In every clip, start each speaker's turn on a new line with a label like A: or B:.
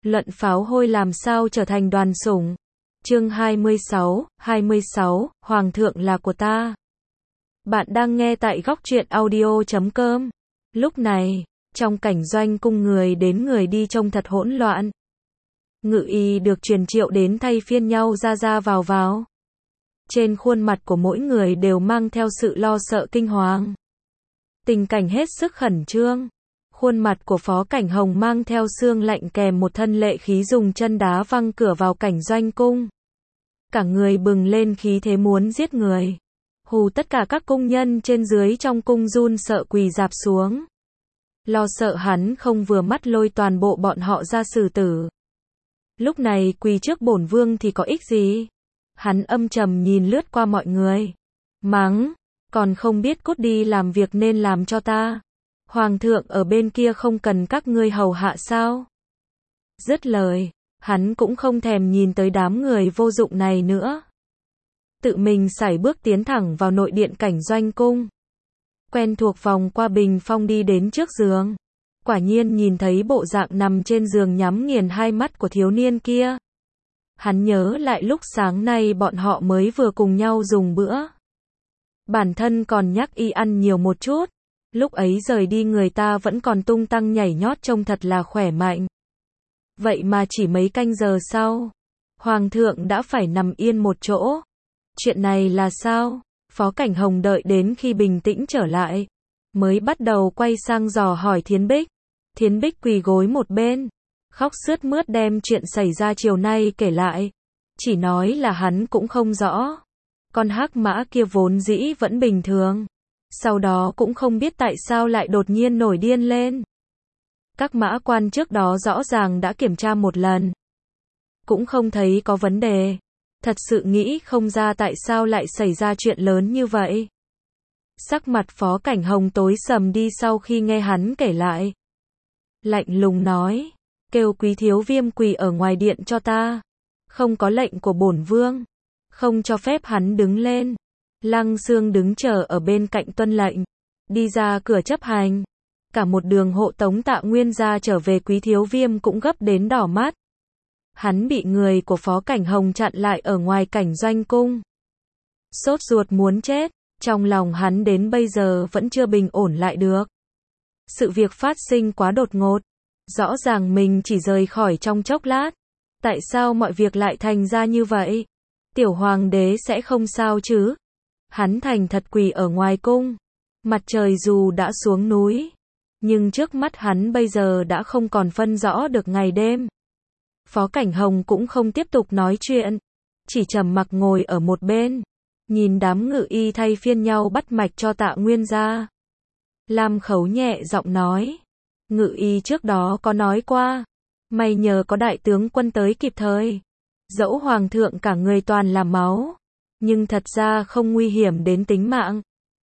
A: Luận pháo hôi làm sao trở thành đoàn sủng. Chương 26, Hoàng thượng là của ta. Bạn đang nghe tại góc truyện audio.com. Lúc này, trong cảnh doanh cung người đến người đi trông thật hỗn loạn. Ngự y được truyền triệu đến thay phiên nhau ra vào. Trên khuôn mặt của mỗi người đều mang theo sự lo sợ kinh hoàng. Tình cảnh hết sức khẩn trương. Khuôn mặt của Phó Cảnh Hồng mang theo xương lạnh kèm một thân lệ khí dùng chân đá văng cửa vào cảnh doanh cung. Cả người bừng lên khí thế muốn giết người. Hù tất cả các cung nhân trên dưới trong cung run sợ quỳ rạp xuống. Lo sợ hắn không vừa mắt lôi toàn bộ bọn họ ra xử tử. Lúc này quỳ trước bổn vương thì có ích gì? Hắn âm trầm nhìn lướt qua mọi người. Mắng, còn không biết cút đi làm việc nên làm cho ta. Hoàng thượng ở bên kia không cần các ngươi hầu hạ sao? Dứt lời, hắn cũng không thèm nhìn tới đám người vô dụng này nữa. Tự mình sải bước tiến thẳng vào nội điện cảnh doanh cung. Quen thuộc vòng qua bình phong đi đến trước giường. Quả nhiên nhìn thấy bộ dạng nằm trên giường nhắm nghiền hai mắt của thiếu niên kia. Hắn nhớ lại lúc sáng nay bọn họ mới vừa cùng nhau dùng bữa. Bản thân còn nhắc y ăn nhiều một chút. Lúc ấy rời đi người ta vẫn còn tung tăng nhảy nhót trông thật là khỏe mạnh. Vậy mà chỉ mấy canh giờ sau, Hoàng thượng đã phải nằm yên một chỗ. Chuyện này là sao? Phó Cảnh Hồng đợi đến khi bình tĩnh trở lại, mới bắt đầu quay sang dò hỏi Thiến Bích. Thiến Bích quỳ gối một bên, khóc sướt mướt đem chuyện xảy ra chiều nay kể lại. Chỉ nói là hắn cũng không rõ. Con hắc mã kia vốn dĩ vẫn bình thường. Sau đó cũng không biết tại sao lại đột nhiên nổi điên lên. Các mã quan trước đó rõ ràng đã kiểm tra một lần. Cũng không thấy có vấn đề. Thật sự nghĩ không ra tại sao lại xảy ra chuyện lớn như vậy. Sắc mặt Phó Cảnh Hồng tối sầm đi sau khi nghe hắn kể lại. Lạnh lùng nói, kêu Quý Thiếu Viêm quỳ ở ngoài điện cho ta. Không có lệnh của bổn vương, không cho phép hắn đứng lên. Lăng Xương đứng chờ ở bên cạnh tuân lệnh, đi ra cửa chấp hành. Cả một đường hộ tống Tạ Nguyên gia trở về, Quý Thiếu Viêm cũng gấp đến đỏ mắt. Hắn bị người của Phó Cảnh Hồng chặn lại ở ngoài cảnh doanh cung. Sốt ruột muốn chết, trong lòng hắn đến bây giờ vẫn chưa bình ổn lại được. Sự việc phát sinh quá đột ngột, rõ ràng mình chỉ rời khỏi trong chốc lát. Tại sao mọi việc lại thành ra như vậy? Tiểu hoàng đế sẽ không sao chứ? Hắn thành thật quỳ ở ngoài cung. Mặt trời dù đã xuống núi, nhưng trước mắt hắn bây giờ đã không còn phân rõ được ngày đêm. Phó Cảnh Hồng cũng không tiếp tục nói chuyện, chỉ trầm mặc ngồi ở một bên, nhìn đám ngự y thay phiên nhau bắt mạch cho Tạ Nguyên gia. Lam Khấu nhẹ giọng nói, ngự y trước đó có nói qua, may nhờ có đại tướng quân tới kịp thời. Dẫu hoàng thượng cả người toàn là máu, nhưng thật ra không nguy hiểm đến tính mạng.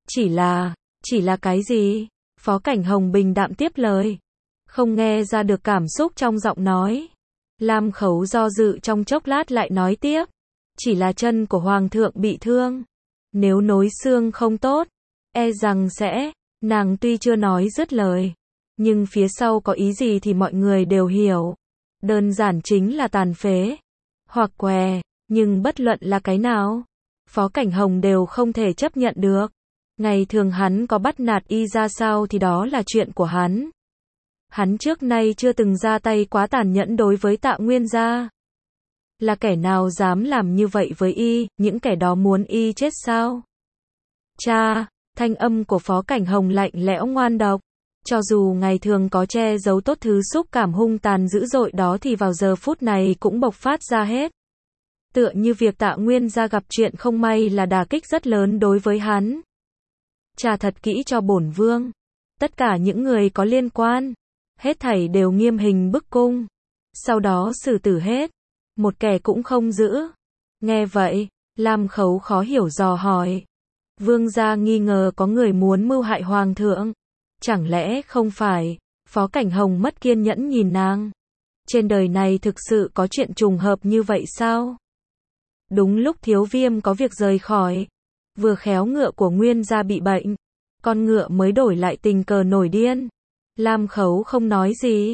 A: Chỉ là cái gì? Phó Cảnh Hồng bình đạm tiếp lời, không nghe ra được cảm xúc trong giọng nói. Lam Khấu do dự trong chốc lát lại nói tiếp, chỉ là chân của hoàng thượng bị thương. Nếu nối xương không tốt, e rằng sẽ, nàng tuy chưa nói dứt lời, nhưng phía sau có ý gì thì mọi người đều hiểu. Đơn giản chính là tàn phế, hoặc què, nhưng bất luận là cái nào, Phó Cảnh Hồng đều không thể chấp nhận được. Ngày thường hắn có bắt nạt y ra sao thì đó là chuyện của hắn. Hắn trước nay chưa từng ra tay quá tàn nhẫn đối với Tạ Nguyên gia. Là kẻ nào dám làm như vậy với y, những kẻ đó muốn y chết sao? Cha, thanh âm của Phó Cảnh Hồng lạnh lẽo ngoan độc. Cho dù ngày thường có che giấu tốt thứ xúc cảm hung tàn dữ dội đó thì vào giờ phút này cũng bộc phát ra hết. Tựa như việc Tạ Nguyên gia gặp chuyện không may là đả kích rất lớn đối với hắn. Trả thật kỹ cho bổn vương. Tất cả những người có liên quan, hết thảy đều nghiêm hình bức cung. Sau đó xử tử hết. Một kẻ cũng không giữ. Nghe vậy, Lam Khấu khó hiểu dò hỏi. Vương gia nghi ngờ có người muốn mưu hại hoàng thượng. Chẳng lẽ không phải? Phó Cảnh Hồng mất kiên nhẫn nhìn nàng. Trên đời này thực sự có chuyện trùng hợp như vậy sao? Đúng lúc Thiếu Viêm có việc rời khỏi, vừa khéo ngựa của Nguyên gia bị bệnh, con ngựa mới đổi lại tình cờ nổi điên. Lam Khấu không nói gì,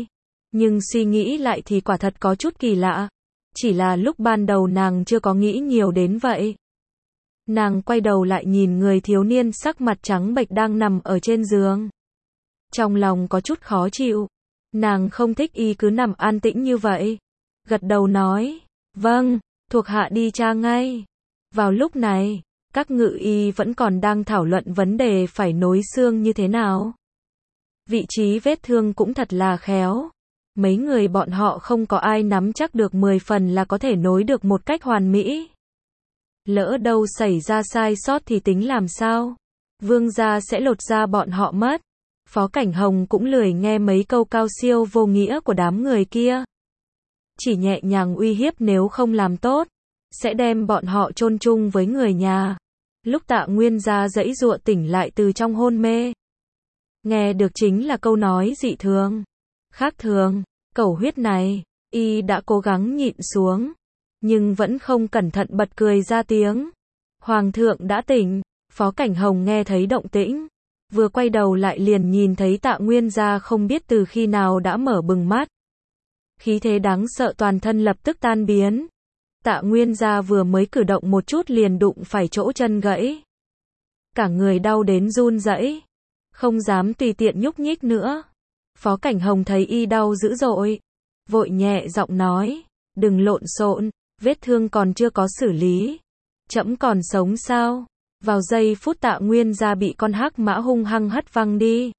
A: Nhưng suy nghĩ lại thì quả thật có chút kỳ lạ. Chỉ là lúc ban đầu nàng chưa có nghĩ nhiều đến vậy. Nàng quay đầu lại nhìn người thiếu niên sắc mặt trắng bệch đang nằm ở trên giường. Trong lòng có chút khó chịu. Nàng không thích y cứ nằm an tĩnh như vậy. Gật đầu nói, vâng, thuộc hạ đi tra ngay. Vào lúc này, các ngự y vẫn còn đang thảo luận vấn đề phải nối xương như thế nào. Vị trí vết thương cũng thật là khéo. Mấy người bọn họ không có ai nắm chắc được 10 phần là có thể nối được một cách hoàn mỹ. Lỡ đâu xảy ra sai sót thì tính làm sao? Vương gia sẽ lột da bọn họ mất. Phó Cảnh Hồng cũng lười nghe mấy câu cao siêu vô nghĩa của đám người kia. Chỉ nhẹ nhàng uy hiếp nếu không làm tốt, sẽ đem bọn họ chôn chung với người nhà. Lúc Tạ Nguyên gia giãy giụa tỉnh lại từ trong hôn mê. Nghe được chính là câu nói dị thường, khác thường, cầu huyết này, y đã cố gắng nhịn xuống, nhưng vẫn không cẩn thận bật cười ra tiếng. Hoàng thượng đã tỉnh. Phó Cảnh Hồng nghe thấy động tĩnh, vừa quay đầu lại liền nhìn thấy Tạ Nguyên gia không biết từ khi nào đã mở bừng mắt. Khí thế đáng sợ toàn thân lập tức tan biến. Tạ Nguyên gia vừa mới cử động một chút liền đụng phải chỗ chân gãy. Cả người đau đến run rẩy, không dám tùy tiện nhúc nhích nữa. Phó Cảnh Hồng thấy y đau dữ dội, vội nhẹ giọng nói, đừng lộn xộn, vết thương còn chưa có xử lý. Trẫm còn sống sao? Vào giây phút Tạ Nguyên gia bị con hắc mã hung hăng hất văng đi.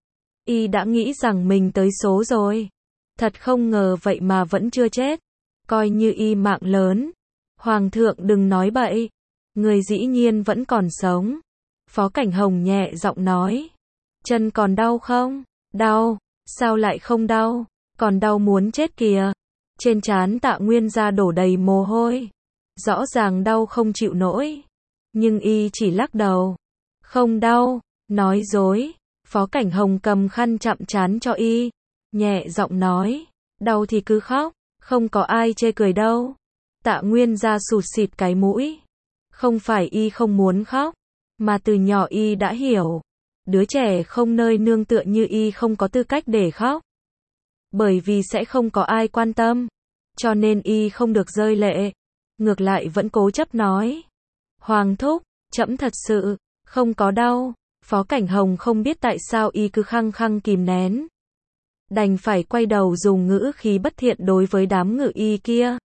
A: Y đã nghĩ rằng mình tới số rồi. Thật không ngờ vậy mà vẫn chưa chết. Coi như y mạng lớn. Hoàng thượng đừng nói bậy. Người dĩ nhiên vẫn còn sống. Phó Cảnh Hồng nhẹ giọng nói. Chân còn đau không? Đau. Sao lại không đau? Còn đau muốn chết kìa. Trên trán Tạ Nguyên gia đổ đầy mồ hôi. Rõ ràng đau không chịu nổi. Nhưng y chỉ lắc đầu. Không đau. Nói dối. Phó Cảnh Hồng cầm khăn chặm trán cho y. Nhẹ giọng nói. Đau thì cứ khóc. Không có ai chê cười đâu. Tạ Nguyên gia sụt sịt cái mũi. Không phải y không muốn khóc, mà từ nhỏ y đã hiểu. Đứa trẻ không nơi nương tựa như y không có tư cách để khóc. Bởi vì sẽ không có ai quan tâm. Cho nên y không được rơi lệ. Ngược lại vẫn cố chấp nói. Hoàng thúc, trẫm thật sự không có đau. Phó Cảnh Hồng không biết tại sao y cứ khăng khăng kìm nén. Đành phải quay đầu dùng ngữ khí bất thiện đối với đám ngự y kia.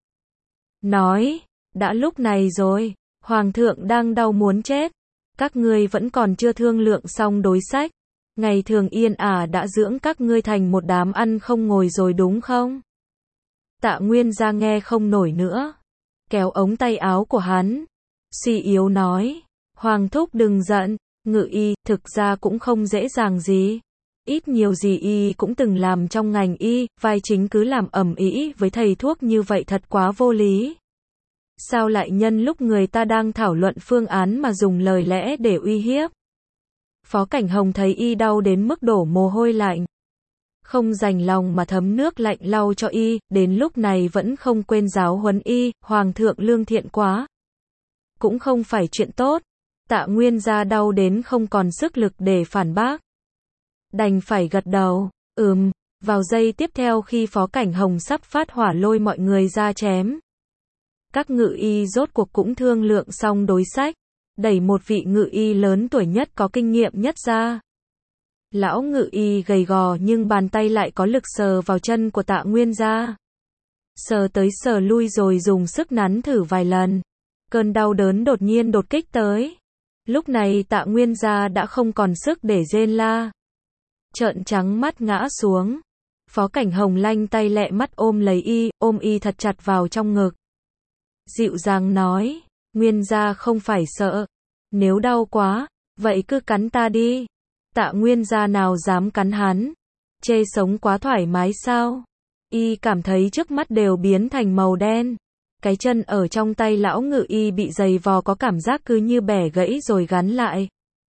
A: Nói, đã lúc này rồi, Hoàng thượng đang đau muốn chết. Các ngươi vẫn còn chưa thương lượng xong đối sách. Ngày thường yên ả đã dưỡng các ngươi thành một đám ăn không ngồi rồi đúng không? Tạ Nguyên gia nghe không nổi nữa. Kéo ống tay áo của hắn. Suy yếu nói. Hoàng thúc đừng giận. Ngự y, thực ra cũng không dễ dàng gì. Ít nhiều gì y cũng từng làm trong ngành y, vai chính cứ làm ầm ĩ với thầy thuốc như vậy thật quá vô lý. Sao lại nhân lúc người ta đang thảo luận phương án mà dùng lời lẽ để uy hiếp? Phó Cảnh Hồng thấy y đau đến mức đổ mồ hôi lạnh. Không dành lòng mà thấm nước lạnh lau cho y, đến lúc này vẫn không quên giáo huấn y, Hoàng thượng lương thiện quá. Cũng không phải chuyện tốt. Tạ Nguyên gia đau đến không còn sức lực để phản bác. Đành phải gật đầu, vào giây tiếp theo khi Phó Cảnh Hồng sắp phát hỏa lôi mọi người ra chém. Các ngự y rốt cuộc cũng thương lượng xong đối sách, đẩy một vị ngự y lớn tuổi nhất có kinh nghiệm nhất ra. Lão ngự y gầy gò nhưng bàn tay lại có lực sờ vào chân của Tạ Nguyên gia. Sờ tới sờ lui rồi dùng sức nắn thử vài lần. Cơn đau đớn đột nhiên đột kích tới. Lúc này Tạ Nguyên gia đã không còn sức để rên la. Trợn trắng mắt ngã xuống. Phó Cảnh Hồng lanh tay lẹ mắt ôm lấy y, ôm y thật chặt vào trong ngực. Dịu dàng nói, Nguyên gia không phải sợ. Nếu đau quá, vậy cứ cắn ta đi. Tạ Nguyên gia nào dám cắn hắn. Chê sống quá thoải mái sao? Y cảm thấy trước mắt đều biến thành màu đen. Cái chân ở trong tay lão ngự y bị giày vò có cảm giác cứ như bẻ gãy rồi gắn lại.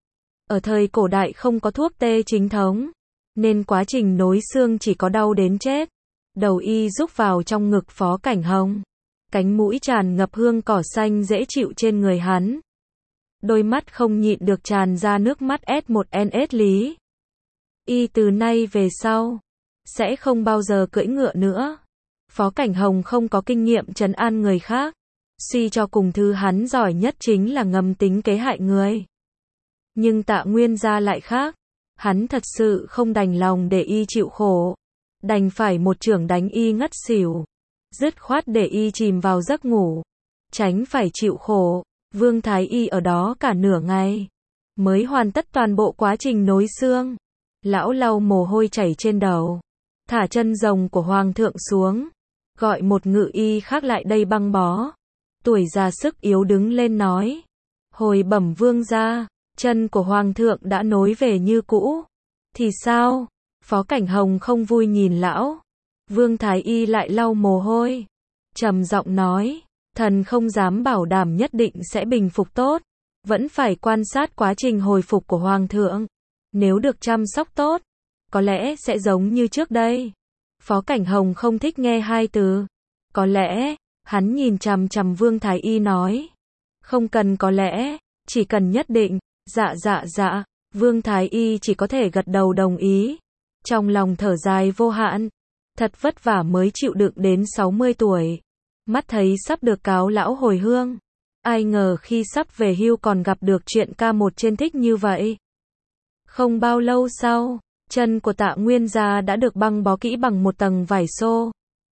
A: Ở thời cổ đại không có thuốc tê chính thống, nên quá trình nối xương chỉ có đau đến chết. Đầu y rúc vào trong ngực Phó Cảnh Hồng. Cánh mũi tràn ngập hương cỏ xanh dễ chịu trên người hắn. Đôi mắt không nhịn được tràn ra nước mắt S1NS lý. Y từ nay về sau, sẽ không bao giờ cưỡi ngựa nữa. Phó Cảnh Hồng không có kinh nghiệm trấn an người khác. Suy cho cùng thứ hắn giỏi nhất chính là ngầm tính kế hại người. Nhưng Tạ Nguyên Gia lại khác. Hắn thật sự không đành lòng để y chịu khổ. Đành phải một chưởng đánh y ngất xỉu. Dứt khoát để y chìm vào giấc ngủ. Tránh phải chịu khổ. Vương Thái Y ở đó cả nửa ngày. Mới hoàn tất toàn bộ quá trình nối xương. Lão lau mồ hôi chảy trên đầu. Thả chân rồng của Hoàng thượng xuống. Gọi một ngự y khác lại đây băng bó. Tuổi già sức yếu đứng lên nói. Hồi bẩm vương gia, chân của Hoàng thượng đã nối về như cũ. Thì sao? Phó Cảnh Hồng không vui nhìn lão. Vương Thái Y lại lau mồ hôi. Trầm giọng nói. Thần không dám bảo đảm nhất định sẽ bình phục tốt. Vẫn phải quan sát quá trình hồi phục của Hoàng thượng. Nếu được chăm sóc tốt, có lẽ sẽ giống như trước đây. Phó Cảnh Hồng không thích nghe hai từ. Có lẽ, hắn nhìn chằm chằm Vương Thái Y nói. Không cần có lẽ, chỉ cần nhất định. Dạ. Vương Thái Y chỉ có thể gật đầu đồng ý. Trong lòng thở dài vô hạn. Thật vất vả mới chịu đựng đến 60 tuổi. Mắt thấy sắp được cáo lão hồi hương. Ai ngờ khi sắp về hưu còn gặp được chuyện ca một trên thích như vậy. Không bao lâu sau, chân của Tạ Nguyên Gia đã được băng bó kỹ bằng một tầng vải xô.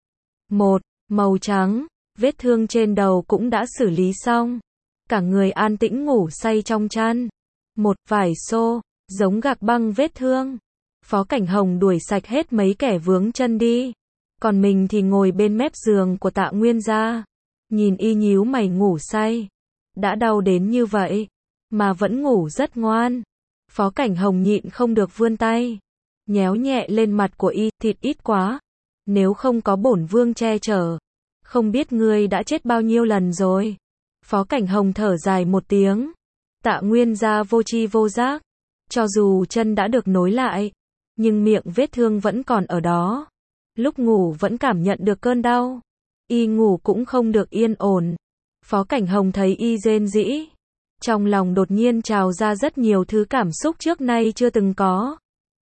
A: Màu trắng, vết thương trên đầu cũng đã xử lý xong. Cả người an tĩnh ngủ say trong chăn. Vải xô, giống gạc băng vết thương. Phó Cảnh Hồng đuổi sạch hết mấy kẻ vướng chân đi. Còn mình thì ngồi bên mép giường của Tạ Nguyên Gia. Nhìn y nhíu mày ngủ say. Đã đau đến như vậy, mà vẫn ngủ rất ngoan. Phó Cảnh Hồng nhịn không được vươn tay. Nhéo nhẹ lên mặt của y, thịt ít quá. Nếu không có bổn vương che chở. Không biết ngươi đã chết bao nhiêu lần rồi. Phó Cảnh Hồng thở dài một tiếng. Tạ Nguyên Gia vô tri vô giác. Cho dù chân đã được nối lại, nhưng miệng vết thương vẫn còn ở đó. Lúc ngủ vẫn cảm nhận được cơn đau. Y ngủ cũng không được yên ổn. Phó Cảnh Hồng thấy y rên rỉ. Trong lòng đột nhiên trào ra rất nhiều thứ cảm xúc trước nay chưa từng có.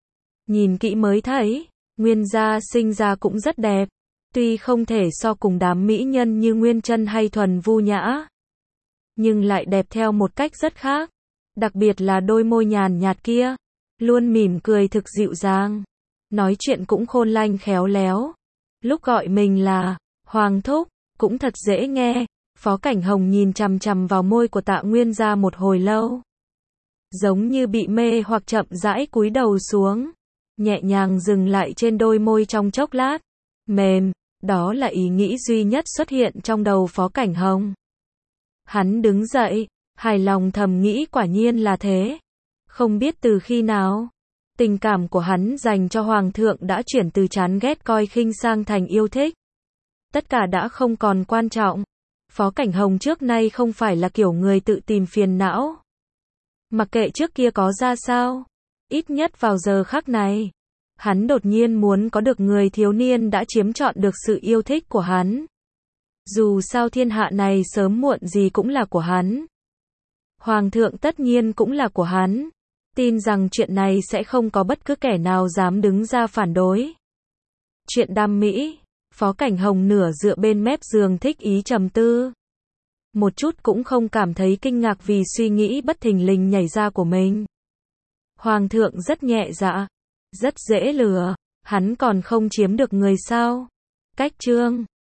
A: Nhìn kỹ mới thấy, Nguyên Gia sinh ra cũng rất đẹp. Tuy không thể so cùng đám mỹ nhân như Nguyên Chân hay Thuần Vu Nhã, nhưng lại đẹp theo một cách rất khác. Đặc biệt là đôi môi nhàn nhạt kia. Luôn mỉm cười thực dịu dàng. Nói chuyện cũng khôn lanh khéo léo. Lúc gọi mình là Hoàng thúc, cũng thật dễ nghe. Phó Cảnh Hồng nhìn chằm chằm vào môi của Tạ Nguyên Gia một hồi lâu. Giống như bị mê hoặc chậm rãi cúi đầu xuống. Nhẹ nhàng dừng lại trên đôi môi trong chốc lát. Mềm, đó là ý nghĩ duy nhất xuất hiện trong đầu Phó Cảnh Hồng. Hắn đứng dậy, hài lòng thầm nghĩ quả nhiên là thế. Không biết từ khi nào, tình cảm của hắn dành cho Hoàng thượng đã chuyển từ chán ghét coi khinh sang thành yêu thích. Tất cả đã không còn quan trọng. Phó Cảnh Hồng trước nay không phải là kiểu người tự tìm phiền não. Mặc kệ trước kia có ra sao, ít nhất vào giờ khắc này, hắn đột nhiên muốn có được người thiếu niên đã chiếm trọn được sự yêu thích của hắn. Dù sao thiên hạ này sớm muộn gì cũng là của hắn. Hoàng thượng tất nhiên cũng là của hắn. Tin rằng chuyện này sẽ không có bất cứ kẻ nào dám đứng ra phản đối. Chuyện đam mỹ, Phó Cảnh Hồng nửa dựa bên mép giường thích ý trầm tư. Một chút cũng không cảm thấy kinh ngạc vì suy nghĩ bất thình lình nhảy ra của mình. Hoàng thượng rất nhẹ dạ, rất dễ lừa, hắn còn không chiếm được người sao? Cách chương